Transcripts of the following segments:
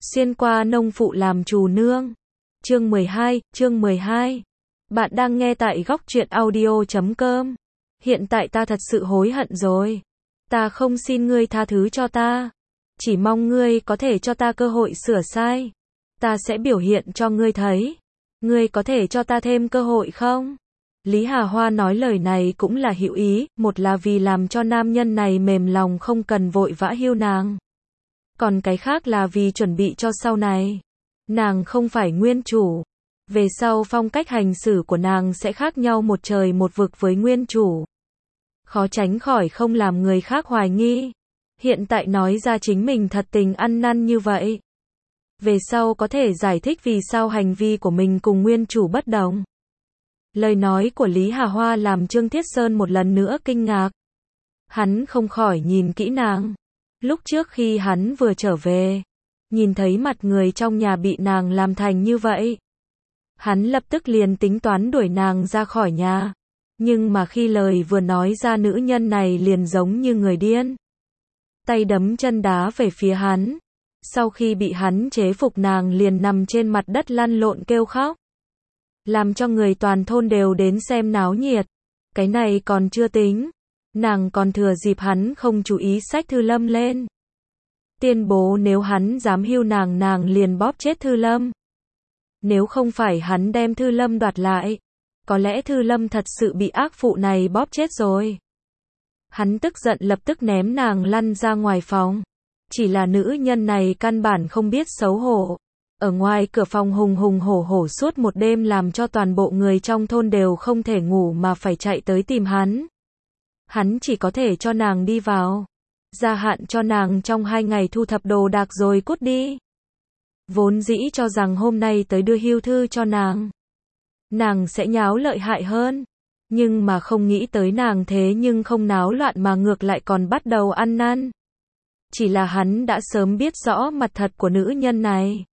Xuyên qua nông phụ làm trù nương. Chương 12. Bạn đang nghe tại góc truyện audio.com. Hiện tại ta thật sự hối hận rồi. Ta không xin ngươi tha thứ cho ta. Chỉ mong ngươi có thể cho ta cơ hội sửa sai. Ta sẽ biểu hiện cho ngươi thấy. Ngươi có thể cho ta thêm cơ hội không? Lý Hà Hoa nói lời này cũng là hữu ý, một là vì làm cho nam nhân này mềm lòng không cần vội vã hiu nàng. Còn cái khác là vì chuẩn bị cho sau này. Nàng không phải nguyên chủ. Về sau phong cách hành xử của nàng sẽ khác nhau một trời một vực với nguyên chủ. Khó tránh khỏi không làm người khác hoài nghi. Hiện tại nói ra chính mình thật tình ăn năn như vậy. Về sau có thể giải thích vì sao hành vi của mình cùng nguyên chủ bất đồng. Lời nói của Lý Hà Hoa làm Trương Thiết Sơn một lần nữa kinh ngạc. Hắn không khỏi nhìn kỹ nàng. Lúc trước khi hắn vừa trở về, nhìn thấy mặt người trong nhà bị nàng làm thành như vậy. Hắn lập tức liền tính toán đuổi nàng ra khỏi nhà. Nhưng mà khi lời vừa nói ra nữ nhân này liền giống như người điên. Tay đấm chân đá về phía hắn. Sau khi bị hắn chế phục nàng liền nằm trên mặt đất lăn lộn kêu khóc. Làm cho người toàn thôn đều đến xem náo nhiệt. Cái này còn chưa tính. Nàng còn thừa dịp hắn không chú ý xách Thư Lâm lên. Tuyên bố nếu hắn dám hiu nàng nàng liền bóp chết Thư Lâm. Nếu không phải hắn đem Thư Lâm đoạt lại, có lẽ Thư Lâm thật sự bị ác phụ này bóp chết rồi. Hắn tức giận lập tức ném nàng lăn ra ngoài phòng. Chỉ là nữ nhân này căn bản không biết xấu hổ. Ở ngoài cửa phòng hùng hùng hổ hổ suốt một đêm làm cho toàn bộ người trong thôn đều không thể ngủ mà phải chạy tới tìm hắn. Hắn chỉ có thể cho nàng đi vào. Gia hạn cho nàng trong 2 ngày thu thập đồ đạc rồi cút đi. Vốn dĩ cho rằng hôm nay tới đưa hưu thư cho nàng. Nàng sẽ nháo lợi hại hơn. Nhưng mà không nghĩ tới nàng thế nhưng không náo loạn mà ngược lại còn bắt đầu ăn năn. Chỉ là hắn đã sớm biết rõ mặt thật của nữ nhân này.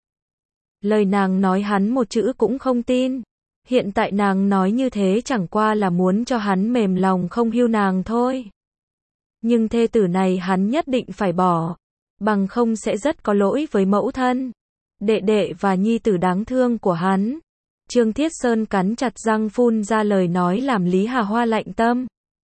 Lời nàng nói hắn một chữ cũng không tin. Hiện tại nàng nói như thế chẳng qua là muốn cho hắn mềm lòng không hiu nàng thôi. Nhưng thê tử này hắn nhất định phải bỏ. Bằng không sẽ rất có lỗi với mẫu thân, đệ đệ và nhi tử đáng thương của hắn. Trương Thiết Sơn cắn chặt răng phun ra lời nói làm Lý Hà Hoa lạnh tâm.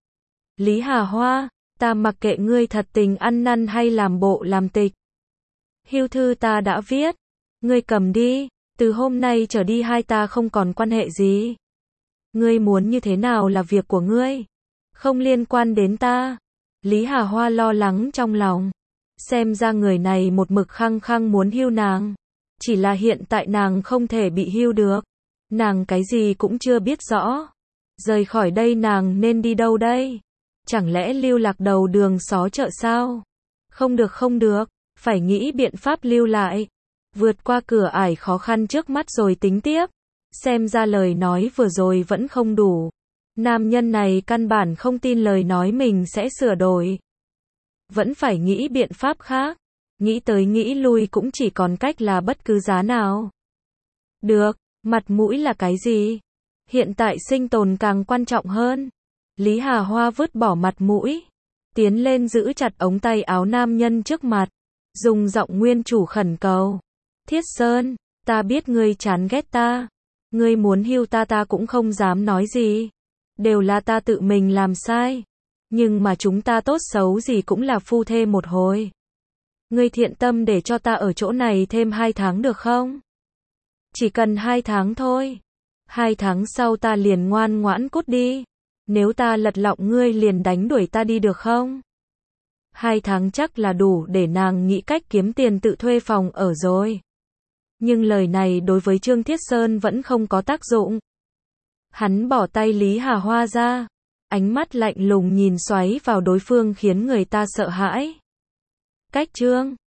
Lý Hà Hoa, ta mặc kệ ngươi thật tình ăn năn hay làm bộ làm tịch. Hưu thư ta đã viết. Ngươi cầm đi, từ hôm nay trở đi hai ta không còn quan hệ gì. Ngươi muốn như thế nào là việc của ngươi, không liên quan đến ta. Lý Hà Hoa lo lắng trong lòng. Xem ra người này một mực khăng khăng muốn hiu nàng. Chỉ là hiện tại nàng không thể bị hiu được. Nàng cái gì cũng chưa biết rõ. Rời khỏi đây nàng nên đi đâu đây? Chẳng lẽ lưu lạc đầu đường xó chợ sao? Không được, phải nghĩ biện pháp lưu lại. Vượt qua cửa ải khó khăn trước mắt rồi tính tiếp. Xem ra lời nói vừa rồi vẫn không đủ. Nam nhân này căn bản không tin lời nói mình sẽ sửa đổi. Vẫn phải nghĩ biện pháp khác. Nghĩ tới nghĩ lui cũng chỉ còn cách là bất cứ giá nào. Được, mặt mũi là cái gì? Hiện tại sinh tồn càng quan trọng hơn. Lý Hà Hoa vứt bỏ mặt mũi. Tiến lên giữ chặt ống tay áo nam nhân trước mặt. Dùng giọng nguyên chủ khẩn cầu. Thiết Sơn, ta biết ngươi chán ghét ta. Ngươi muốn hiu ta ta cũng không dám nói gì. Đều là ta tự mình làm sai. Nhưng mà chúng ta tốt xấu gì cũng là phu thê một hồi. Ngươi thiện tâm để cho ta ở chỗ này thêm 2 tháng được không? Chỉ cần 2 tháng thôi. 2 tháng sau ta liền ngoan ngoãn cút đi. Nếu ta lật lọng ngươi liền đánh đuổi ta đi được không? 2 tháng chắc là đủ để nàng nghĩ cách kiếm tiền tự thuê phòng ở rồi. Nhưng lời này đối với Trương Thiết Sơn vẫn không có tác dụng. Hắn bỏ tay Lý Hà Hoa ra. Ánh mắt lạnh lùng nhìn xoáy vào đối phương khiến người ta sợ hãi. Cách Trương